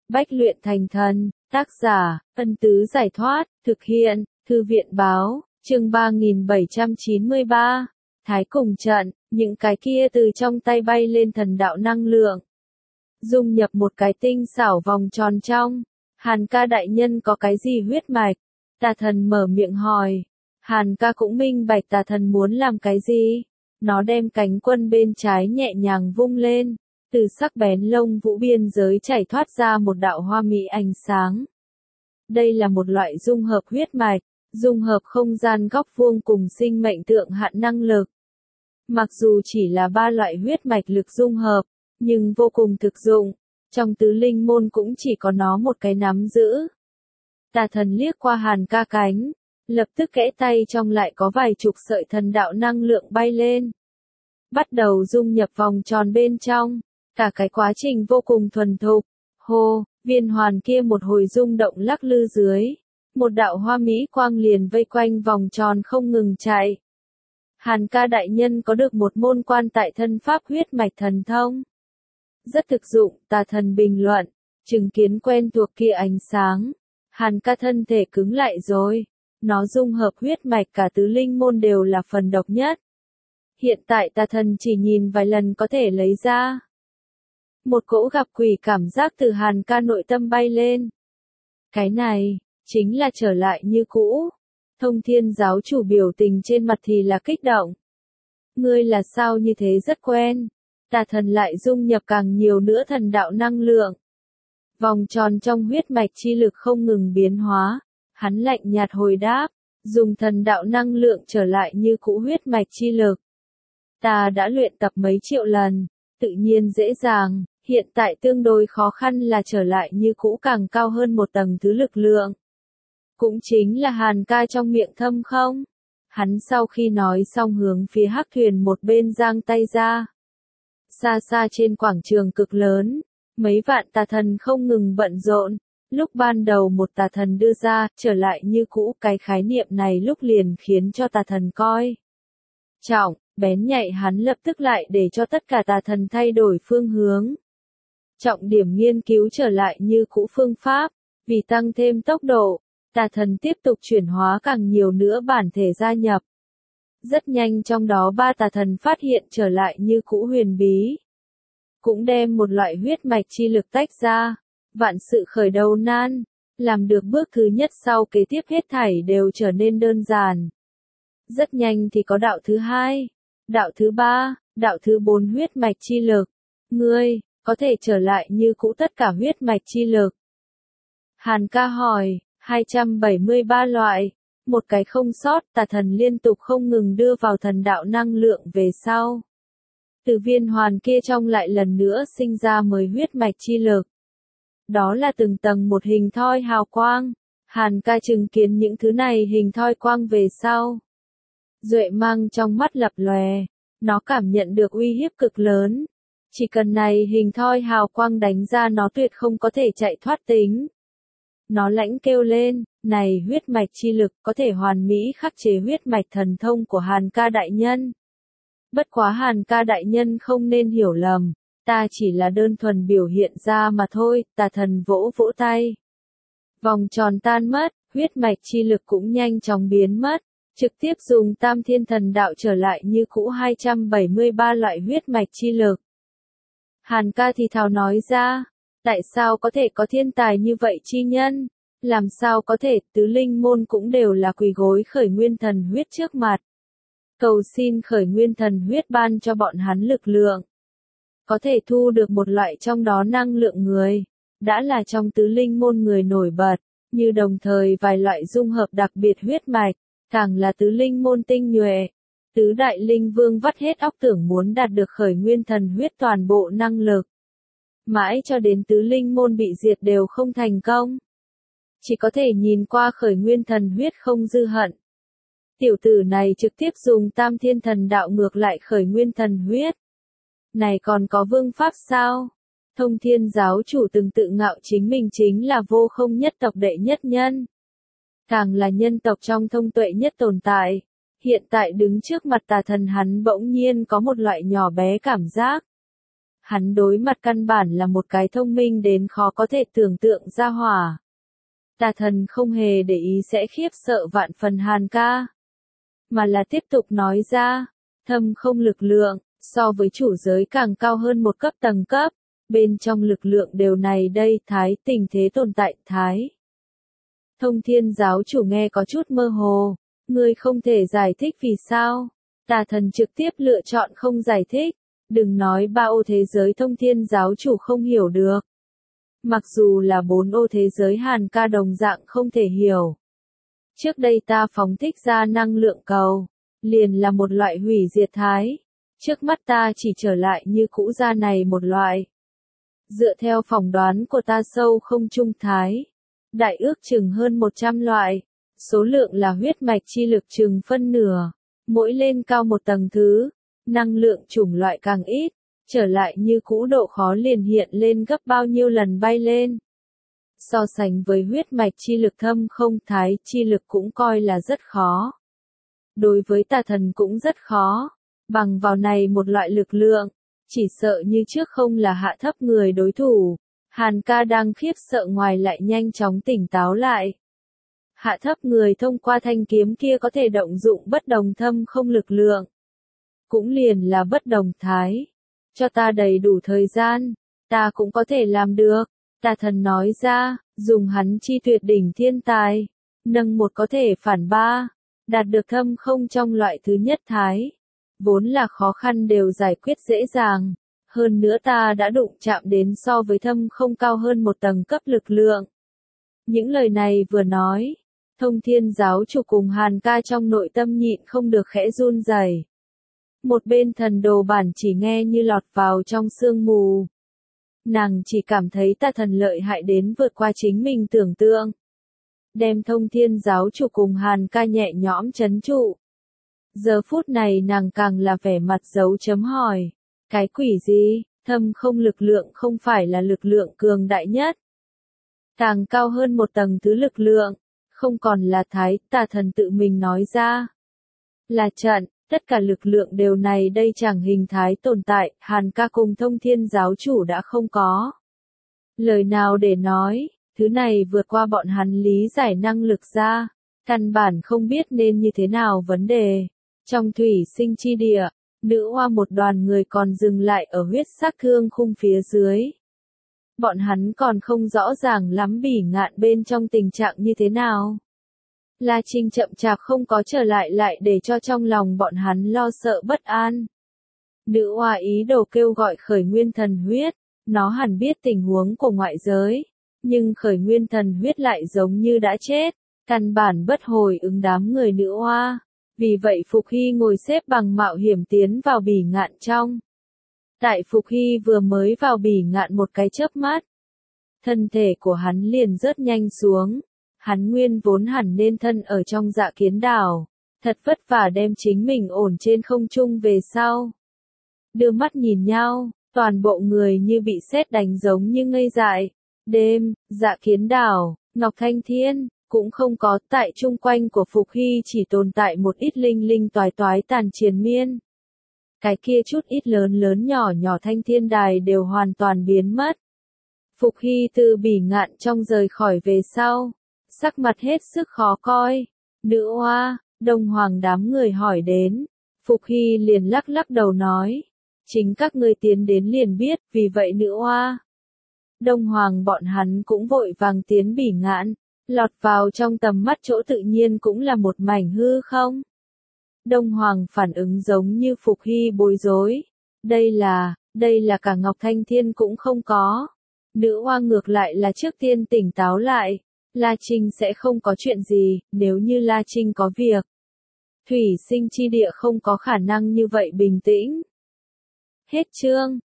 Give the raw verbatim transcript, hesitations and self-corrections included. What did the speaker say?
Bách luyện thành thần, tác giả, Ân Tứ Giải Thoát, thực hiện, Thư viện Báo, chương ba nghìn bảy trăm chín mươi ba. Thái cùng trận, những cái kia từ trong tay bay lên thần đạo năng lượng. Dung nhập một cái tinh xảo vòng tròn trong. Hàn ca đại nhân có cái gì huyết mạch? Tà thần mở miệng hỏi. Hàn ca cũng minh bạch tà thần muốn làm cái gì? Nó đem cánh quân bên trái nhẹ nhàng vung lên. Từ sắc bén lông vũ biên giới chảy thoát ra một đạo hoa mỹ ánh sáng. Đây là một loại dung hợp huyết mạch, dung hợp không gian góc vuông cùng sinh mệnh tượng hạn năng lực. Mặc dù chỉ là ba loại huyết mạch lực dung hợp, nhưng vô cùng thực dụng. Trong tứ linh môn cũng chỉ có nó một cái nắm giữ. Tà thần liếc qua Hàn ca cánh, lập tức kẽ tay trong lại có vài chục sợi thần đạo năng lượng bay lên. Bắt đầu dung nhập vòng tròn bên trong. Cả cái quá trình vô cùng thuần thục. Hô, viên hoàn kia một hồi rung động lắc lư dưới. Một đạo hoa mỹ quang liền vây quanh vòng tròn không ngừng chạy. Hàn ca đại nhân có được một môn quan tại thân pháp huyết mạch thần thông. Rất thực dụng, tà thần bình luận. Chứng kiến quen thuộc kia ánh sáng. Hàn ca thân thể cứng lại rồi. Nó dung hợp huyết mạch cả tứ linh môn đều là phần độc nhất. Hiện tại tà thần chỉ nhìn vài lần có thể lấy ra. Một cỗ gặp quỷ cảm giác từ Hàn ca nội tâm bay lên. Cái này, chính là trở lại như cũ. Thông thiên giáo chủ biểu tình trên mặt thì là kích động. Ngươi là sao như thế rất quen. Tà thần lại dung nhập càng nhiều nữa thần đạo năng lượng. Vòng tròn trong huyết mạch chi lực không ngừng biến hóa. Hắn lạnh nhạt hồi đáp, dùng thần đạo năng lượng trở lại như cũ huyết mạch chi lực. Ta đã luyện tập mấy triệu lần, tự nhiên dễ dàng. Hiện tại tương đối khó khăn là trở lại như cũ càng cao hơn một tầng thứ lực lượng. Cũng chính là Hàn ca trong miệng thâm không? Hắn sau khi nói xong hướng phía hắc thuyền một bên giang tay ra. Xa xa trên quảng trường cực lớn, mấy vạn tà thần không ngừng bận rộn. Lúc ban đầu một tà thần đưa ra, trở lại như cũ, cái khái niệm này lúc liền khiến cho tà thần coi trọng, bén nhạy hắn lập tức lại để cho tất cả tà thần thay đổi phương hướng. Trọng điểm nghiên cứu trở lại như cũ phương pháp, vì tăng thêm tốc độ, tà thần tiếp tục chuyển hóa càng nhiều nữa bản thể gia nhập. Rất nhanh trong đó ba tà thần phát hiện trở lại như cũ huyền bí. Cũng đem một loại huyết mạch chi lực tách ra, vạn sự khởi đầu nan, làm được bước thứ nhất sau kế tiếp hết thảy đều trở nên đơn giản. Rất nhanh thì có đạo thứ hai, đạo thứ ba, đạo thứ bốn huyết mạch chi lực. Ngươi có thể trở lại như cũ tất cả huyết mạch chi lực. Hàn ca hỏi, hai trăm bảy mươi ba loại, một cái không sót, tà thần liên tục không ngừng đưa vào thần đạo năng lượng về sau. Từ viên hoàn kia trong lại lần nữa sinh ra mới huyết mạch chi lực. Đó là từng tầng một hình thoi hào quang. Hàn ca chứng kiến những thứ này hình thoi quang về sau. Duệ mang trong mắt lập lòe, nó cảm nhận được uy hiếp cực lớn. Chỉ cần này hình thoi hào quang đánh ra nó tuyệt không có thể chạy thoát tính. Nó lãnh kêu lên, này huyết mạch chi lực có thể hoàn mỹ khắc chế huyết mạch thần thông của Hàn ca đại nhân. Bất quá Hàn ca đại nhân không nên hiểu lầm, ta chỉ là đơn thuần biểu hiện ra mà thôi, tà thần vỗ vỗ tay. Vòng tròn tan mất, huyết mạch chi lực cũng nhanh chóng biến mất, trực tiếp dùng tam thiên thần đạo trở lại như cũ hai trăm bảy mươi ba loại huyết mạch chi lực. Hàn ca thì thào nói ra, tại sao có thể có thiên tài như vậy chi nhân, làm sao có thể tứ linh môn cũng đều là quỳ gối khởi nguyên thần huyết trước mặt. Cầu xin khởi nguyên thần huyết ban cho bọn hắn lực lượng. Có thể thu được một loại trong đó năng lượng người, đã là trong tứ linh môn người nổi bật, như đồng thời vài loại dung hợp đặc biệt huyết mạch, càng là tứ linh môn tinh nhuệ. Tứ đại linh vương vắt hết óc tưởng muốn đạt được khởi nguyên thần huyết toàn bộ năng lực. Mãi cho đến tứ linh môn bị diệt đều không thành công. Chỉ có thể nhìn qua khởi nguyên thần huyết không dư hận. Tiểu tử này trực tiếp dùng tam thiên thần đạo ngược lại khởi nguyên thần huyết. Này còn có vương pháp sao? Thông thiên giáo chủ từng tự ngạo chính mình chính là vô không nhất tộc đệ nhất nhân. Càng là nhân tộc trong thông tuệ nhất tồn tại. Hiện tại đứng trước mặt tà thần hắn bỗng nhiên có một loại nhỏ bé cảm giác. Hắn đối mặt căn bản là một cái thông minh đến khó có thể tưởng tượng ra hỏa. Tà thần không hề để ý sẽ khiếp sợ vạn phần Hàn ca. Mà là tiếp tục nói ra, thâm không lực lượng, so với chủ giới càng cao hơn một cấp tầng cấp, bên trong lực lượng đều này đây thái tình thế tồn tại thái. Thông thiên giáo chủ nghe có chút mơ hồ, ngươi không thể giải thích vì sao, tà thần trực tiếp lựa chọn không giải thích, đừng nói ba ô thế giới thông thiên giáo chủ không hiểu được. Mặc dù là bốn ô thế giới Hàn ca đồng dạng không thể hiểu. Trước đây ta phóng thích ra năng lượng cầu, liền là một loại hủy diệt thái. Trước mắt ta chỉ trở lại như cũ ra này một loại. Dựa theo phỏng đoán của ta sâu không trung thái. Đại ước chừng hơn một trăm loại. Số lượng là huyết mạch chi lực chừng phân nửa. Mỗi lên cao một tầng thứ, năng lượng chủng loại càng ít. Trở lại như cũ độ khó liền hiện lên gấp bao nhiêu lần bay lên. So sánh với huyết mạch chi lực thâm không thái chi lực cũng coi là rất khó. Đối với tà thần cũng rất khó. Bằng vào này một loại lực lượng, chỉ sợ như trước không là hạ thấp người đối thủ. Hàn ca đang khiếp sợ ngoài lại nhanh chóng tỉnh táo lại. Hạ thấp người thông qua thanh kiếm kia có thể động dụng bất đồng thâm không lực lượng. Cũng liền là bất đồng thái. Cho ta đầy đủ thời gian, ta cũng có thể làm được. Tà thần nói ra, dùng hắn chi tuyệt đỉnh thiên tài, nâng một có thể phản ba, đạt được thâm không trong loại thứ nhất thái. Vốn là khó khăn đều giải quyết dễ dàng, hơn nữa ta đã đụng chạm đến so với thâm không cao hơn một tầng cấp lực lượng. Những lời này vừa nói, thông thiên giáo chủ cùng Hàn ca trong nội tâm nhịn không được khẽ run rẩy. Một bên thần đồ bản chỉ nghe như lọt vào trong sương mù. Nàng chỉ cảm thấy tà thần lợi hại đến vượt qua chính mình tưởng tượng. Đem thông thiên giáo chủ cùng Hàn ca nhẹ nhõm trấn trụ. Giờ phút này nàng càng là vẻ mặt dấu chấm hỏi. Cái quỷ gì, thâm không lực lượng không phải là lực lượng cường đại nhất. Càng cao hơn một tầng thứ lực lượng, không còn là thái, tà thần tự mình nói ra. Là trận, tất cả lực lượng đều này đây chẳng hình thái tồn tại, Hàn ca cùng thông thiên giáo chủ đã không có. Lời nào để nói, thứ này vượt qua bọn hắn lý giải năng lực ra, căn bản không biết nên như thế nào vấn đề. Trong thủy sinh chi địa, nữ hoa một đoàn người còn dừng lại ở huyết sắc thương khung phía dưới. Bọn hắn còn không rõ ràng lắm Bỉ Ngạn bên trong tình trạng như thế nào. La Trinh chậm chạp không có trở lại lại để cho trong lòng bọn hắn lo sợ bất an. Nữ hoa ý đồ kêu gọi khởi nguyên thần huyết, nó hẳn biết tình huống của ngoại giới, nhưng khởi nguyên thần huyết lại giống như đã chết, căn bản bất hồi ứng đám người nữ hoa. Vì vậy Phục Hy ngồi xếp bằng mạo hiểm tiến vào Bỉ Ngạn trong. Tại Phục Hy vừa mới vào Bỉ Ngạn một cái chớp mắt, thân thể của hắn liền rất nhanh xuống. Hắn nguyên vốn hẳn nên thân ở trong Dạ Kiến đảo, thật vất vả đem chính mình ổn trên không trung về sau. Đưa mắt nhìn nhau, toàn bộ người như bị sét đánh giống như ngây dại. Đêm, Dạ Kiến đảo, Ngọc Thanh Thiên, cũng không có, tại chung quanh của Phục Hy chỉ tồn tại một ít linh linh toái toái tàn triền miên. Cái kia chút ít lớn lớn nhỏ nhỏ thanh thiên đài đều hoàn toàn biến mất. Phục Hy từ Bỉ Ngạn trong rời khỏi về sau, sắc mặt hết sức khó coi. Nữ hoa, Đông Hoàng đám người hỏi đến. Phục Hy liền lắc lắc đầu nói. Chính các ngươi tiến đến liền biết, vì vậy nữ hoa. Đông Hoàng bọn hắn cũng vội vàng tiến Bỉ Ngạn, lọt vào trong tầm mắt chỗ tự nhiên cũng là một mảnh hư không. Đông Hoàng phản ứng giống như Phục Hy bối rối. Đây là, đây là cả Ngọc Thanh Thiên cũng không có. Nữ hoa ngược lại là trước tiên tỉnh táo lại. La Trinh sẽ không có chuyện gì, nếu như La Trinh có việc. Thủy sinh chi địa không có khả năng như vậy bình tĩnh. Hết chương.